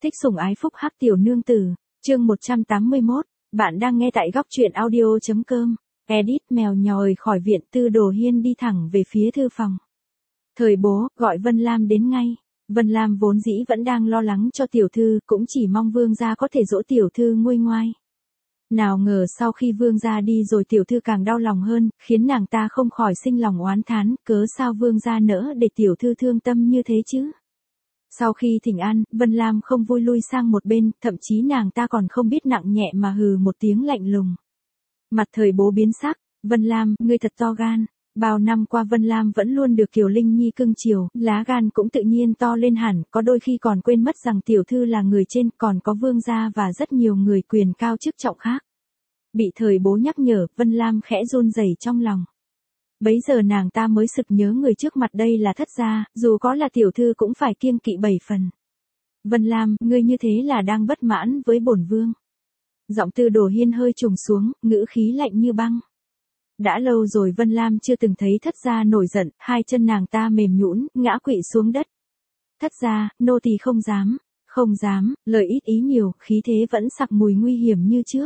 Thích sủng ái phúc hắc tiểu nương tử, chương 181, bạn đang nghe tại góc truyện audio.com. Edit mèo nhòi khỏi viện, Tư Đồ Hiên đi thẳng về phía thư phòng. Thời bố, gọi Vân Lam đến ngay. Vân Lam vốn dĩ vẫn đang lo lắng cho tiểu thư, cũng chỉ mong vương gia có thể dỗ tiểu thư nguôi ngoai. Nào ngờ sau khi vương gia đi rồi tiểu thư càng đau lòng hơn, khiến nàng ta không khỏi sinh lòng oán thán, cớ sao vương gia nỡ để tiểu thư thương tâm như thế chứ. Sau khi thỉnh an, Vân Lam không vui lui sang một bên, thậm chí nàng ta còn không biết nặng nhẹ mà hừ một tiếng lạnh lùng. Mặt thời bố biến sắc, Vân Lam, ngươi thật to gan. Bao năm qua Vân Lam vẫn luôn được Kiều Linh Nhi cưng chiều, lá gan cũng tự nhiên to lên hẳn, có đôi khi còn quên mất rằng tiểu thư là người trên, còn có vương gia và rất nhiều người quyền cao chức trọng khác. Bị thời bố nhắc nhở, Vân Lam khẽ run rẩy trong lòng. Bấy giờ nàng ta mới sực nhớ người trước mặt đây là thất gia, dù có là tiểu thư cũng phải kiêng kỵ 7 phần. Vân Lam, ngươi như thế là đang bất mãn với bổn vương. Giọng Tư Đồ Hiên hơi trùng xuống, ngữ khí lạnh như băng. Đã lâu rồi Vân Lam chưa từng thấy thất gia nổi giận, hai chân nàng ta mềm nhũn, ngã quỵ xuống đất. Thất gia, nô tỳ không dám, lời ít ý nhiều, khí thế vẫn sặc mùi nguy hiểm như trước.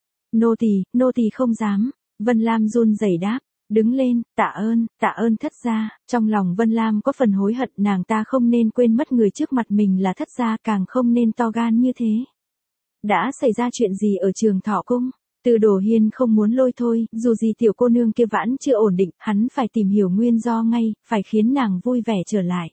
Nô tỳ không dám, Vân Lam run rẩy đáp. Đứng lên, tạ ơn thất gia. Trong lòng Vân Lam có phần hối hận, nàng ta không nên quên mất người trước mặt mình là thất gia, càng không nên to gan như thế. Đã xảy ra chuyện gì ở Trường Thọ Cung? Tư Đồ Hiên không muốn lôi thôi, dù gì tiểu cô nương kia vãn chưa ổn định, hắn phải tìm hiểu nguyên do ngay, phải khiến nàng vui vẻ trở lại.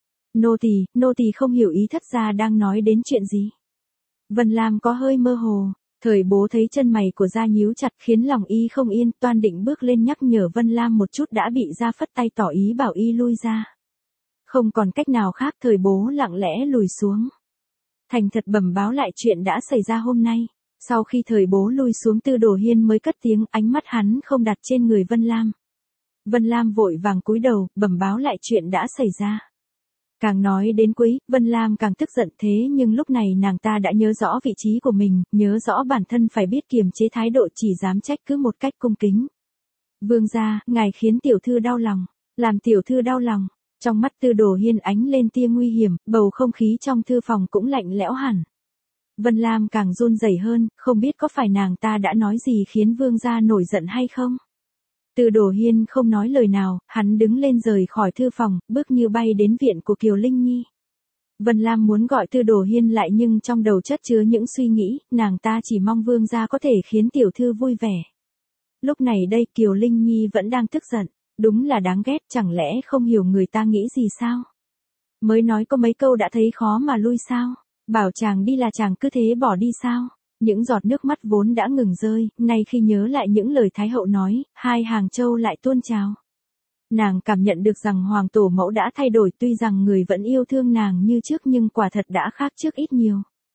Nô tỳ không hiểu ý thất gia đang nói đến chuyện gì. Vân Lam có hơi mơ hồ. Thời bố thấy chân mày của gia nhíu chặt khiến lòng y không yên, toan định bước lên nhắc nhở Vân Lam một chút đã bị gia phất tay tỏ ý bảo y lui ra. Không còn cách nào khác, thời bố lặng lẽ lùi xuống. Thành thật bẩm báo lại chuyện đã xảy ra hôm nay. Sau khi thời bố lùi xuống, Tư Đồ Hiên mới cất tiếng, ánh mắt hắn không đặt trên người Vân Lam. Vân Lam vội vàng cúi đầu, bẩm báo lại chuyện đã xảy ra. Càng nói đến cuối, Vân Lam càng tức giận, thế nhưng lúc này nàng ta đã nhớ rõ vị trí của mình, nhớ rõ bản thân phải biết kiềm chế thái độ, chỉ dám trách cứ một cách cung kính. Vương gia, ngài khiến tiểu thư đau lòng, làm tiểu thư đau lòng. Trong mắt Tư Đồ Hiên ánh lên tia nguy hiểm, bầu không khí trong thư phòng cũng lạnh lẽo hẳn. Vân Lam càng run rẩy hơn, không biết có phải nàng ta đã nói gì khiến vương gia nổi giận hay không. Tư Đồ Hiên không nói lời nào, hắn đứng lên rời khỏi thư phòng, bước như bay đến viện của Kiều Linh Nhi. Vân Lam muốn gọi Tư Đồ Hiên lại nhưng trong đầu chất chứa những suy nghĩ, nàng ta chỉ mong vương gia có thể khiến tiểu thư vui vẻ. Lúc này đây Kiều Linh Nhi vẫn đang tức giận, đúng là đáng ghét, chẳng lẽ không hiểu người ta nghĩ gì sao? Mới nói có mấy câu đã thấy khó mà lui sao? Bảo chàng đi là chàng cứ thế bỏ đi sao? Những giọt nước mắt vốn đã ngừng rơi, nay khi nhớ lại những lời Thái hậu nói, hai hàng châu lại tuôn trào. Nàng cảm nhận được rằng hoàng tổ mẫu đã thay đổi, tuy rằng người vẫn yêu thương nàng như trước nhưng quả thật đã khác trước ít nhiều.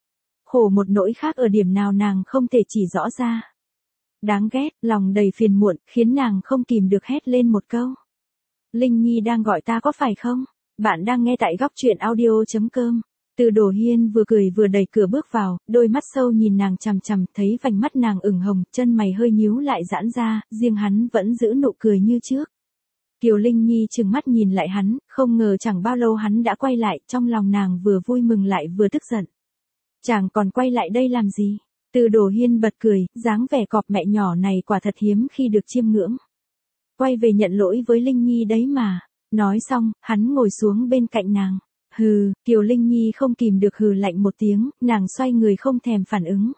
Khổ một nỗi khác ở điểm nào nàng không thể chỉ rõ ra. Đáng ghét, lòng đầy phiền muộn, khiến nàng không kìm được hét lên một câu. Linh Nhi đang gọi ta có phải không? Bạn đang nghe tại góc truyện audio.com. Tư Đồ Hiên vừa cười vừa đẩy cửa bước vào, đôi mắt sâu nhìn nàng chằm chằm, thấy vành mắt nàng ửng hồng, chân mày hơi nhíu lại giãn ra, riêng hắn vẫn giữ nụ cười như trước. Kiều Linh Nhi trừng mắt nhìn lại hắn, không ngờ chẳng bao lâu hắn đã quay lại, trong lòng nàng vừa vui mừng lại vừa tức giận. Chàng còn quay lại đây làm gì? Tư Đồ Hiên bật cười, dáng vẻ cọp mẹ nhỏ này quả thật hiếm khi được chiêm ngưỡng. Quay về nhận lỗi với Linh Nhi đấy mà. Nói xong, hắn ngồi xuống bên cạnh nàng. Hừ, Kiều Linh Nhi không kìm được hừ lạnh một tiếng, nàng xoay người không thèm phản ứng.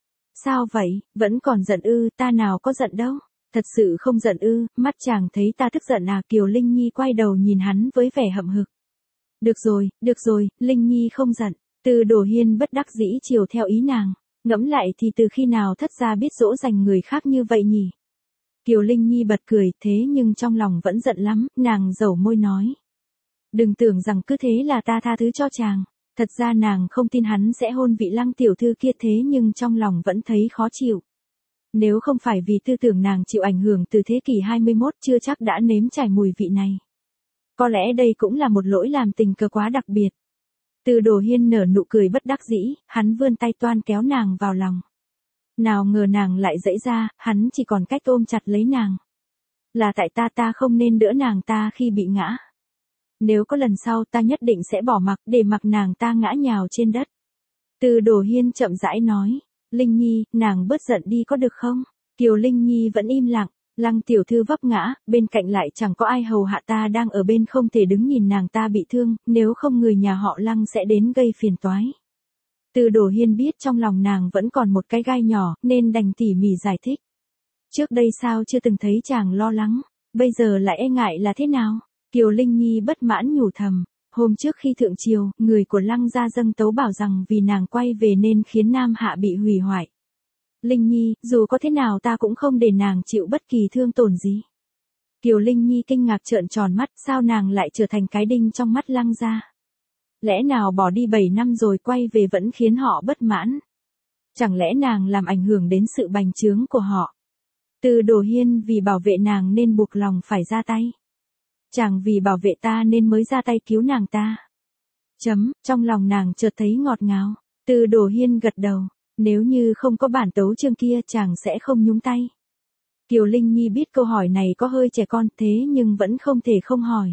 Sao vậy, vẫn còn giận ư? Ta nào có giận đâu. Thật sự không giận ư? Mắt chàng thấy ta tức giận à? Kiều Linh Nhi quay đầu nhìn hắn với vẻ hậm hực. Được rồi, Linh Nhi không giận. Tư Đồ Hiên bất đắc dĩ chiều theo ý nàng. Ngẫm lại thì từ khi nào thất gia biết dỗ dành người khác như vậy nhỉ? Kiều Linh Nhi bật cười, thế nhưng trong lòng vẫn giận lắm, nàng dẩu môi nói. Đừng tưởng rằng cứ thế là ta tha thứ cho chàng. Thật ra nàng không tin hắn sẽ hôn vị Lăng tiểu thư kia, thế nhưng trong lòng vẫn thấy khó chịu. Nếu không phải vì tư tưởng nàng chịu ảnh hưởng từ thế kỷ 21 chưa chắc đã nếm trải mùi vị này. Có lẽ đây cũng là một lỗi làm tình cờ quá đặc biệt. Tư Đồ Hiên nở nụ cười bất đắc dĩ, hắn vươn tay toan kéo nàng vào lòng. Nào ngờ nàng lại giãy ra, hắn chỉ còn cách ôm chặt lấy nàng. Là tại ta không nên đỡ nàng ta khi bị ngã. Nếu có lần sau ta nhất định sẽ bỏ mặc, để mặc nàng ta ngã nhào trên đất. Từ Đồ Hiên chậm rãi nói, Linh Nhi, nàng bớt giận đi có được không? Kiều Linh Nhi vẫn im lặng, Lăng tiểu thư vấp ngã, bên cạnh lại chẳng có ai hầu hạ ta đang ở bên không thể đứng nhìn nàng ta bị thương, nếu không người nhà họ Lăng sẽ đến gây phiền toái. Từ Đồ Hiên biết trong lòng nàng vẫn còn một cái gai nhỏ, nên đành tỉ mỉ giải thích. Trước đây sao chưa từng thấy chàng lo lắng, bây giờ lại e ngại là thế nào? Kiều Linh Nhi bất mãn nhủ thầm. Hôm trước khi thượng triều, người của Lăng gia dâng tấu bảo rằng vì nàng quay về nên khiến Nam Hạ bị hủy hoại. Linh Nhi, dù có thế nào ta cũng không để nàng chịu bất kỳ thương tổn gì. Kiều Linh Nhi kinh ngạc trợn tròn mắt, sao nàng lại trở thành cái đinh trong mắt Lăng gia? Lẽ nào bỏ đi 7 năm rồi quay về vẫn khiến họ bất mãn? Chẳng lẽ nàng làm ảnh hưởng đến sự bành trướng của họ? Từ Đồ Hiên vì bảo vệ nàng nên buộc lòng phải ra tay. Chàng vì bảo vệ ta nên mới ra tay cứu nàng ta. Trong lòng nàng chợt thấy ngọt ngào. Từ Đồ Hiên gật đầu. Nếu như không có bản tấu chương kia chàng sẽ không nhúng tay. Kiều Linh Nhi biết câu hỏi này có hơi trẻ con thế nhưng vẫn không thể không hỏi.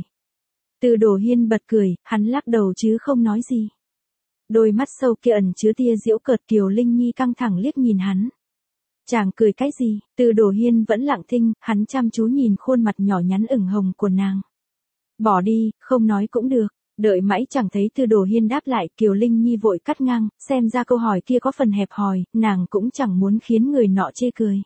Từ Đồ Hiên bật cười, hắn lắc đầu chứ không nói gì. Đôi mắt sâu kia ẩn chứa tia giễu cợt. Kiều Linh Nhi căng thẳng liếc nhìn hắn. Chàng cười cái gì? Từ Đồ Hiên vẫn lặng thinh, hắn chăm chú nhìn khuôn mặt nhỏ nhắn ửng hồng của nàng. Bỏ đi, không nói cũng được. Đợi mãi chẳng thấy Từ Đồ Hiên đáp lại, Kiều Linh Nhi vội cắt ngang, xem ra câu hỏi kia có phần hẹp hòi, nàng cũng chẳng muốn khiến người nọ chê cười.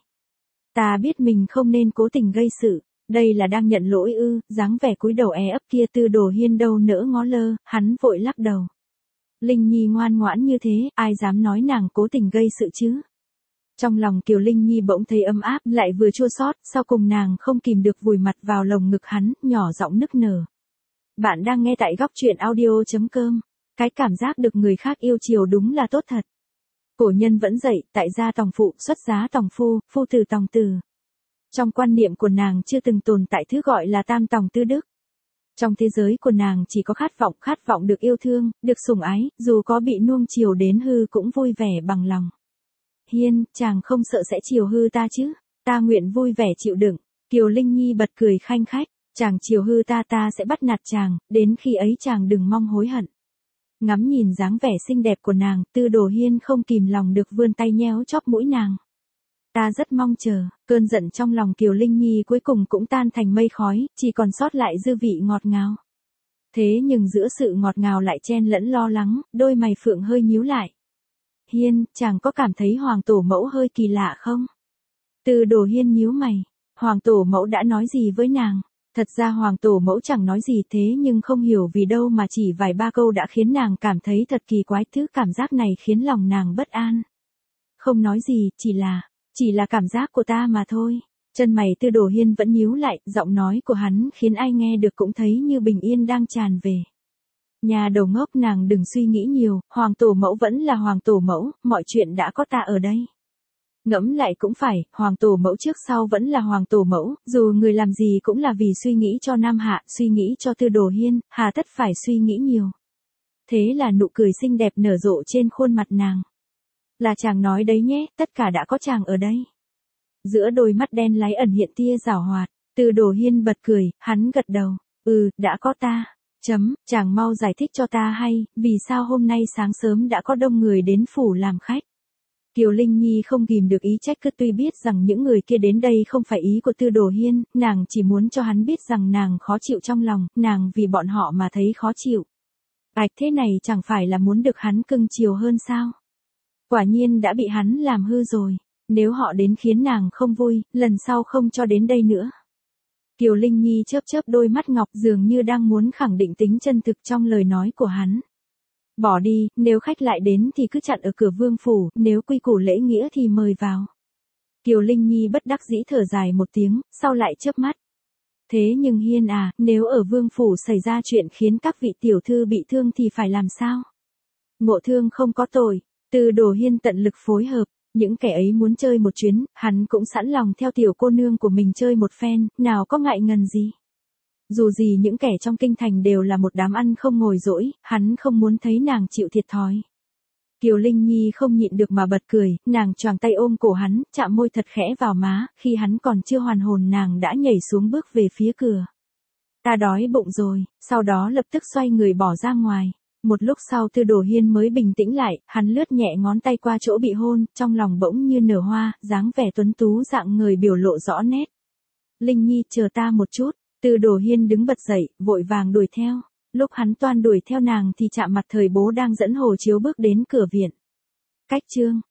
Ta biết mình không nên cố tình gây sự, đây là đang nhận lỗi ư? Dáng vẻ cúi đầu é ấp kia Từ Đồ Hiên đâu nỡ ngó lơ, hắn vội lắc đầu. Linh Nhi ngoan ngoãn như thế, ai dám nói nàng cố tình gây sự chứ? Trong lòng Kiều Linh Nhi bỗng thấy ấm áp, lại vừa chua xót, sau cùng nàng không kìm được vùi mặt vào lồng ngực hắn, nhỏ giọng nức nở. Bạn đang nghe tại góc truyện audio.com. Cái cảm giác được người khác yêu chiều đúng là tốt thật. Cổ nhân vẫn dạy, tại gia tòng phụ, xuất giá tòng phu, phu tử tòng tử. Trong quan niệm của nàng chưa từng tồn tại thứ gọi là tam tòng tư đức. Trong thế giới của nàng chỉ có khát vọng được yêu thương, được sủng ái, dù có bị nuông chiều đến hư cũng vui vẻ bằng lòng. Hiên, chàng không sợ sẽ chiều hư ta chứ? Ta nguyện vui vẻ chịu đựng. Kiều Linh Nhi bật cười khanh khách. Chàng chiều hư ta sẽ bắt nạt chàng, đến khi ấy chàng đừng mong hối hận. Ngắm nhìn dáng vẻ xinh đẹp của nàng, Từ Đồ Hiên không kìm lòng được vươn tay nhéo chóp mũi nàng. Ta rất mong chờ, cơn giận trong lòng Kiều Linh Nhi cuối cùng cũng tan thành mây khói, chỉ còn sót lại dư vị ngọt ngào. Thế nhưng giữa sự ngọt ngào lại chen lẫn lo lắng, đôi mày phượng hơi nhíu lại. Hiên, chàng có cảm thấy Hoàng Tổ Mẫu hơi kỳ lạ không? Từ Đồ Hiên nhíu mày, Hoàng Tổ Mẫu đã nói gì với nàng? Thật ra Hoàng Tổ Mẫu chẳng nói gì thế nhưng không hiểu vì đâu mà chỉ vài ba câu đã khiến nàng cảm thấy thật kỳ quái, thứ cảm giác này khiến lòng nàng bất an. Không nói gì, chỉ là cảm giác của ta mà thôi. Chân mày Từ Đồ Hiên vẫn nhíu lại, giọng nói của hắn khiến ai nghe được cũng thấy như bình yên đang tràn về. Nhà đầu ngốc, nàng đừng suy nghĩ nhiều, Hoàng Tổ Mẫu vẫn là Hoàng Tổ Mẫu, mọi chuyện đã có ta ở đây. Ngẫm lại cũng phải, Hoàng Tổ Mẫu trước sau vẫn là Hoàng Tổ Mẫu, dù người làm gì cũng là vì suy nghĩ cho Nam Hạ, suy nghĩ cho Từ Đồ Hiên, hà tất phải suy nghĩ nhiều. Thế là nụ cười xinh đẹp nở rộ trên khuôn mặt nàng. Là chàng nói đấy nhé, tất cả đã có chàng ở đây. Giữa đôi mắt đen láy ẩn hiện tia giảo hoạt, Từ Đồ Hiên bật cười, hắn gật đầu, đã có ta. Chàng mau giải thích cho ta hay, vì sao hôm nay sáng sớm đã có đông người đến phủ làm khách. Kiều Linh Nhi không kìm được ý trách cứ, tuy biết rằng những người kia đến đây không phải ý của Từ Đồ Hiên, nàng chỉ muốn cho hắn biết rằng nàng khó chịu trong lòng, nàng vì bọn họ mà thấy khó chịu. Thế này chẳng phải là muốn được hắn cưng chiều hơn sao? Quả nhiên đã bị hắn làm hư rồi, nếu họ đến khiến nàng không vui, lần sau không cho đến đây nữa. Kiều Linh Nhi chớp chớp đôi mắt ngọc dường như đang muốn khẳng định tính chân thực trong lời nói của hắn. Bỏ đi, nếu khách lại đến thì cứ chặn ở cửa vương phủ, nếu quy củ lễ nghĩa thì mời vào. Kiều Linh Nhi bất đắc dĩ thở dài một tiếng, sau lại chớp mắt. Thế nhưng Hiên à, nếu ở vương phủ xảy ra chuyện khiến các vị tiểu thư bị thương thì phải làm sao? Ngộ thương không có tội, Từ Đồ Hiên tận lực phối hợp. Những kẻ ấy muốn chơi một chuyến, hắn cũng sẵn lòng theo tiểu cô nương của mình chơi một phen, nào có ngại ngần gì. Dù gì những kẻ trong kinh thành đều là một đám ăn không ngồi dỗi, hắn không muốn thấy nàng chịu thiệt thòi. Kiều Linh Nhi không nhịn được mà bật cười, nàng choàng tay ôm cổ hắn, chạm môi thật khẽ vào má, khi hắn còn chưa hoàn hồn nàng đã nhảy xuống bước về phía cửa. Ta đói bụng rồi, sau đó lập tức xoay người bỏ ra ngoài. Một lúc sau Tư Đồ Hiên mới bình tĩnh lại, hắn lướt nhẹ ngón tay qua chỗ bị hôn, trong lòng bỗng như nở hoa, dáng vẻ tuấn tú dạng người biểu lộ rõ nét. Linh Nhi, chờ ta một chút. Tư Đồ Hiên đứng bật dậy, vội vàng đuổi theo. Lúc hắn toan đuổi theo nàng thì chạm mặt Thời Bố đang dẫn Hồ Chiếu bước đến cửa viện. Cách chương